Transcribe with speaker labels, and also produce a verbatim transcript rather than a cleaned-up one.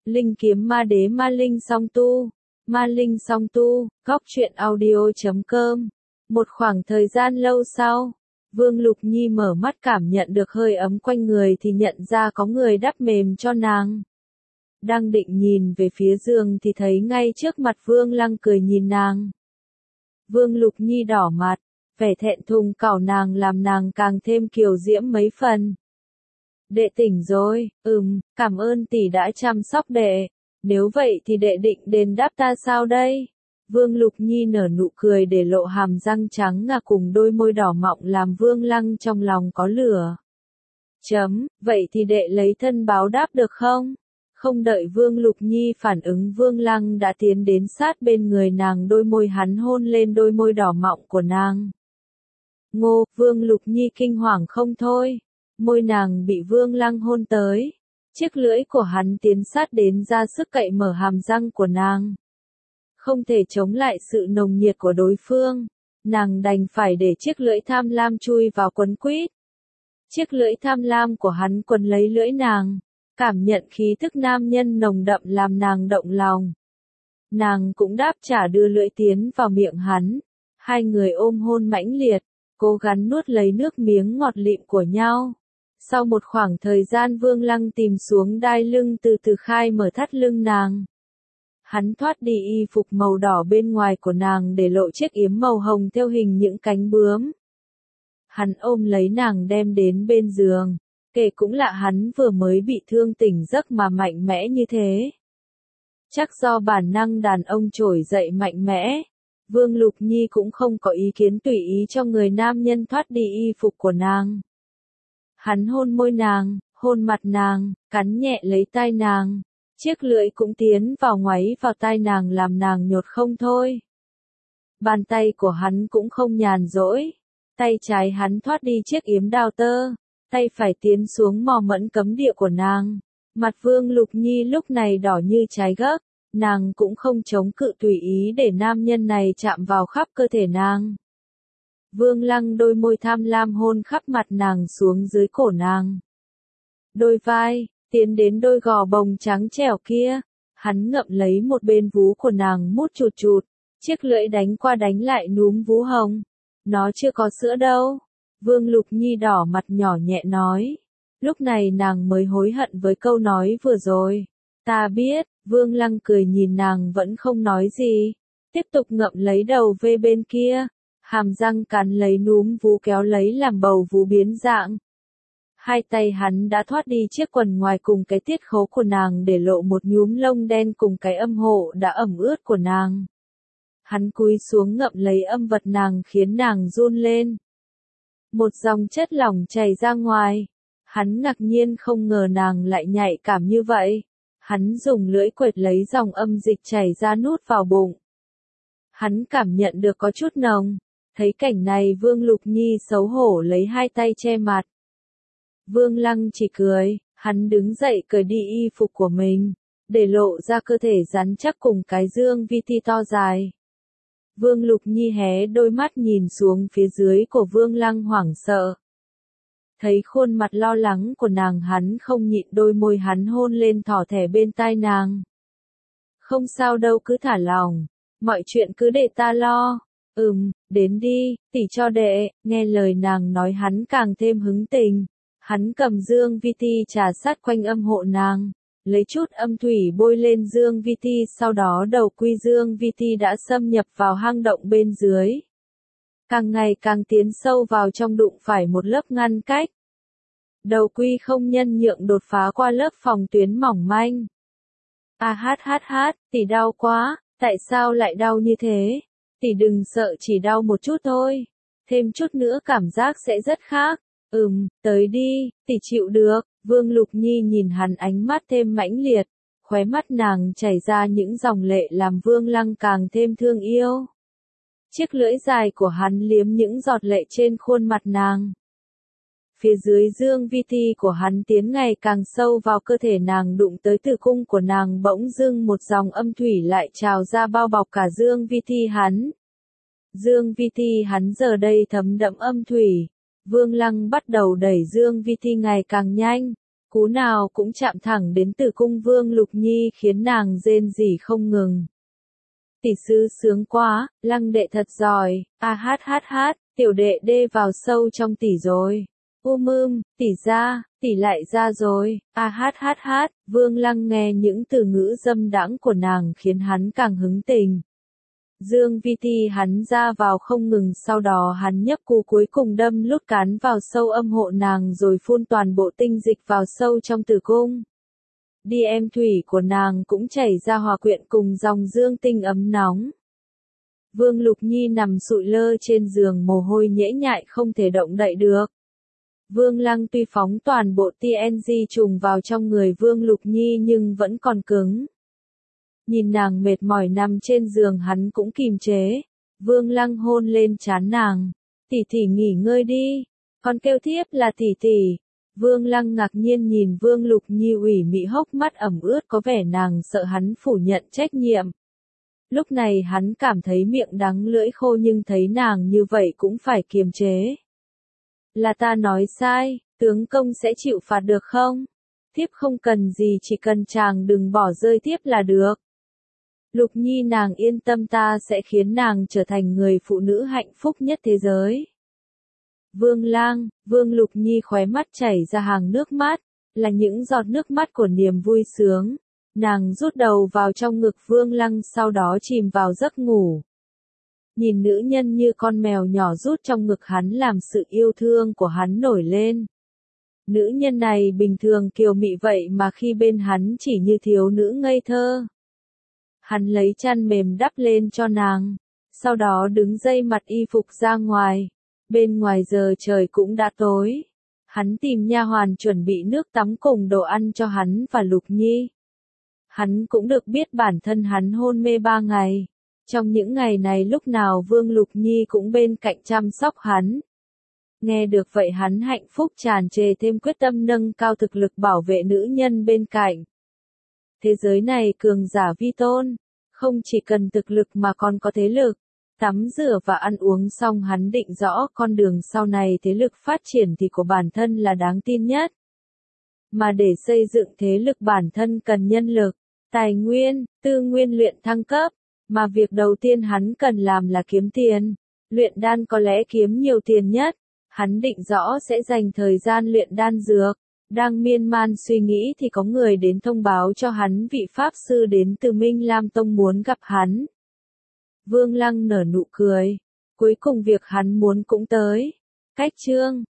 Speaker 1: Linh kiếm ma đế ma linh song tu. Ma linh song tu, góc truyện audio chấm com. Một khoảng thời gian lâu sau, Vương Lục Nhi mở mắt cảm nhận được hơi ấm quanh người thì nhận ra có người đắp mềm cho nàng. Đang định nhìn về phía giường thì thấy ngay trước mặt Vương Lăng cười nhìn nàng. Vương Lục Nhi đỏ mặt, vẻ thẹn thùng cào nàng làm nàng càng thêm kiều diễm mấy phần. Đệ tỉnh rồi, ừm, cảm ơn tỷ đã chăm sóc đệ. Nếu vậy thì đệ định đền đáp ta sao đây? Vương Lục Nhi nở nụ cười để lộ hàm răng trắng ngà cùng đôi môi đỏ mọng làm Vương Lăng trong lòng có lửa. Chấm, vậy thì đệ lấy thân báo đáp được không? Không đợi Vương Lục Nhi phản ứng, Vương Lăng đã tiến đến sát bên người nàng, đôi môi hắn hôn lên đôi môi đỏ mọng của nàng. Ngô, Vương Lục Nhi kinh hoàng không thôi. Môi nàng bị Vương Lăng hôn tới. Chiếc lưỡi của hắn tiến sát đến ra sức cậy mở hàm răng của nàng. Không thể chống lại sự nồng nhiệt của đối phương, nàng đành phải để chiếc lưỡi tham lam chui vào quấn quýt. Chiếc lưỡi tham lam của hắn quấn lấy lưỡi nàng, cảm nhận khí thức nam nhân nồng đậm làm nàng động lòng. Nàng cũng đáp trả đưa lưỡi tiến vào miệng hắn, hai người ôm hôn mãnh liệt, cố gắng nuốt lấy nước miếng ngọt lịm của nhau. Sau một khoảng thời gian, Vương Lăng tìm xuống đai lưng, từ từ khai mở thắt lưng nàng. Hắn thoát đi y phục màu đỏ bên ngoài của nàng để lộ chiếc yếm màu hồng theo hình những cánh bướm. Hắn ôm lấy nàng đem đến bên giường, kể cũng lạ hắn vừa mới bị thương tỉnh giấc mà mạnh mẽ như thế. Chắc do bản năng đàn ông trỗi dậy mạnh mẽ, Vương Lục Nhi cũng không có ý kiến, tùy ý cho người nam nhân thoát đi y phục của nàng. Hắn hôn môi nàng, hôn mặt nàng, cắn nhẹ lấy tai nàng. Chiếc lưỡi cũng tiến vào ngoáy vào tai nàng làm nàng nhột không thôi. Bàn tay của hắn cũng không nhàn rỗi. Tay trái hắn thoát đi chiếc yếm đào tơ. Tay phải tiến xuống mò mẫn cấm địa của nàng. Mặt Vương Lục Nhi lúc này đỏ như trái gấc. Nàng cũng không chống cự, tùy ý để nam nhân này chạm vào khắp cơ thể nàng. Vương Lăng đôi môi tham lam hôn khắp mặt nàng xuống dưới cổ nàng. Đôi vai, tiến đến đôi gò bồng trắng trẻo kia, hắn ngậm lấy một bên vú của nàng mút chụt chụt, chiếc lưỡi đánh qua đánh lại núm vú hồng. Nó chưa có sữa đâu. Vương Lục Nhi đỏ mặt nhỏ nhẹ nói. Lúc này nàng mới hối hận với câu nói vừa rồi. Ta biết. Vương Lăng cười nhìn nàng vẫn không nói gì, tiếp tục ngậm lấy đầu vê bên kia, hàm răng cắn lấy núm vú kéo lấy làm bầu vú biến dạng. Hai tay hắn đã thoát đi chiếc quần ngoài cùng cái tiết khấu của nàng để lộ một nhúm lông đen cùng cái âm hộ đã ẩm ướt của nàng. Hắn cúi xuống ngậm lấy âm vật nàng khiến nàng run lên. Một dòng chất lỏng chảy ra ngoài. Hắn ngạc nhiên không ngờ nàng lại nhạy cảm như vậy. Hắn dùng lưỡi quệt lấy dòng âm dịch chảy ra nuốt vào bụng. Hắn cảm nhận được có chút nồng. Thấy cảnh này, Vương Lục Nhi xấu hổ lấy hai tay che mặt. Vương Lăng chỉ cười, hắn đứng dậy cởi đi y phục của mình, để lộ ra cơ thể rắn chắc cùng cái dương vi ti to dài. Vương Lục Nhi hé đôi mắt nhìn xuống phía dưới của Vương Lăng hoảng sợ. Thấy khuôn mặt lo lắng của nàng, hắn không nhịn, đôi môi hắn hôn lên thỏ thẻ bên tai nàng. Không sao đâu, cứ thả lòng, mọi chuyện cứ để ta lo. Ừm, đến đi, tỷ cho đệ. Nghe lời nàng nói hắn càng thêm hứng tình. Hắn cầm dương vi ti trà sát quanh âm hộ nàng, lấy chút âm thủy bôi lên dương vi ti, sau đó đầu quy dương vi ti đã xâm nhập vào hang động bên dưới. Càng ngày càng tiến sâu vào trong, đụng phải một lớp ngăn cách. Đầu quy không nhân nhượng đột phá qua lớp phòng tuyến mỏng manh. À hát hát hát, tỷ đau quá, tại sao lại đau như thế? Tỷ đừng sợ, chỉ đau một chút thôi. Thêm chút nữa cảm giác sẽ rất khác. Ừm, tới đi, tỷ chịu được. Vương Lục Nhi nhìn hắn, ánh mắt thêm mãnh liệt. Khóe mắt nàng chảy ra những dòng lệ làm Vương Lăng càng thêm thương yêu. Chiếc lưỡi dài của hắn liếm những giọt lệ trên khuôn mặt nàng. Phía dưới dương vi ti của hắn tiến ngày càng sâu vào cơ thể nàng, đụng tới tử cung của nàng, bỗng dưng một dòng âm thủy lại trào ra bao bọc cả dương vi ti hắn. Dương vi ti hắn giờ đây thấm đẫm âm thủy. Vương Lăng bắt đầu đẩy dương vi ti ngày càng nhanh. Cú nào cũng chạm thẳng đến tử cung Vương Lục Nhi khiến nàng rên rỉ không ngừng. Tỷ sư sướng quá, Lăng đệ thật giỏi, a hát hát hát, tiểu đệ đê vào sâu trong tỷ rồi. U mưm, tỷ ra, tỷ lại ra rồi, a hát hát hát, Vương Lăng nghe những từ ngữ dâm đãng của nàng khiến hắn càng hứng tình. Dương Vi Ti hắn ra vào không ngừng, sau đó hắn nhấp cú cuối cùng đâm lút cán vào sâu âm hộ nàng rồi phun toàn bộ tinh dịch vào sâu trong tử cung. Đi em thủy của nàng cũng chảy ra hòa quyện cùng dòng dương tinh ấm nóng. Vương Lục Nhi nằm sụi lơ trên giường, mồ hôi nhễ nhại không thể động đậy được. Vương Lăng tuy phóng toàn bộ tê en giê trùng vào trong người Vương Lục Nhi nhưng vẫn còn cứng. Nhìn nàng mệt mỏi nằm trên giường hắn cũng kìm chế. Vương Lăng hôn lên trán nàng. Tỷ tỷ nghỉ ngơi đi. Con kêu thiếp là tỷ tỷ. Vương Lăng ngạc nhiên nhìn Vương Lục Nhi ủy mị hốc mắt ẩm ướt, có vẻ nàng sợ hắn phủ nhận trách nhiệm. Lúc này hắn cảm thấy miệng đắng lưỡi khô nhưng thấy nàng như vậy cũng phải kiềm chế. Là ta nói sai, tướng công sẽ chịu phạt được không? Thiếp không cần gì, chỉ cần chàng đừng bỏ rơi thiếp là được. Lục Nhi nàng yên tâm, ta sẽ khiến nàng trở thành người phụ nữ hạnh phúc nhất thế giới. Vương Lang, Vương Lục Nhi khóe mắt chảy ra hàng nước mắt, là những giọt nước mắt của niềm vui sướng. Nàng rút đầu vào trong ngực Vương Lăng sau đó chìm vào giấc ngủ. Nhìn nữ nhân như con mèo nhỏ rút trong ngực hắn làm sự yêu thương của hắn nổi lên. Nữ nhân này bình thường kiều mị vậy mà khi bên hắn chỉ như thiếu nữ ngây thơ. Hắn lấy chăn mềm đắp lên cho nàng, sau đó đứng dây mặt y phục ra ngoài. Bên ngoài giờ trời cũng đã tối. Hắn tìm nha hoàn chuẩn bị nước tắm cùng đồ ăn cho hắn và Lục Nhi. Hắn cũng được biết bản thân hắn hôn mê ba ngày. Trong những ngày này lúc nào Vương Lục Nhi cũng bên cạnh chăm sóc hắn. Nghe được vậy hắn hạnh phúc tràn trề, thêm quyết tâm nâng cao thực lực bảo vệ nữ nhân bên cạnh. Thế giới này cường giả vi tôn, không chỉ cần thực lực mà còn có thế lực. Tắm rửa và ăn uống xong hắn định rõ con đường sau này thế lực phát triển thì của bản thân là đáng tin nhất. Mà để xây dựng thế lực bản thân cần nhân lực, tài nguyên, tư nguyên luyện thăng cấp. Mà việc đầu tiên hắn cần làm là kiếm tiền. Luyện đan có lẽ kiếm nhiều tiền nhất. Hắn định rõ sẽ dành thời gian luyện đan dược. Đang miên man suy nghĩ thì có người đến thông báo cho hắn vị pháp sư đến từ Minh Lam Tông muốn gặp hắn. Vương Lăng nở nụ cười. Cuối cùng việc hắn muốn cũng tới. Cách chương